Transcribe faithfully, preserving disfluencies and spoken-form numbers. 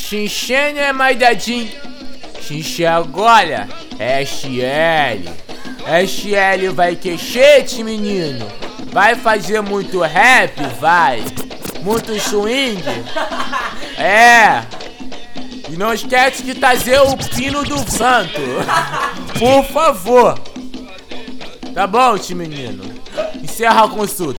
Xinxene é Maidadinho. Xinxê agora é S L. S L vai queixete, menino. Vai fazer muito rap, vai. Muito swing. É. E não esquece de trazer o pino do santo. Por favor. Tá bom, tio menino? Encerra a consulta.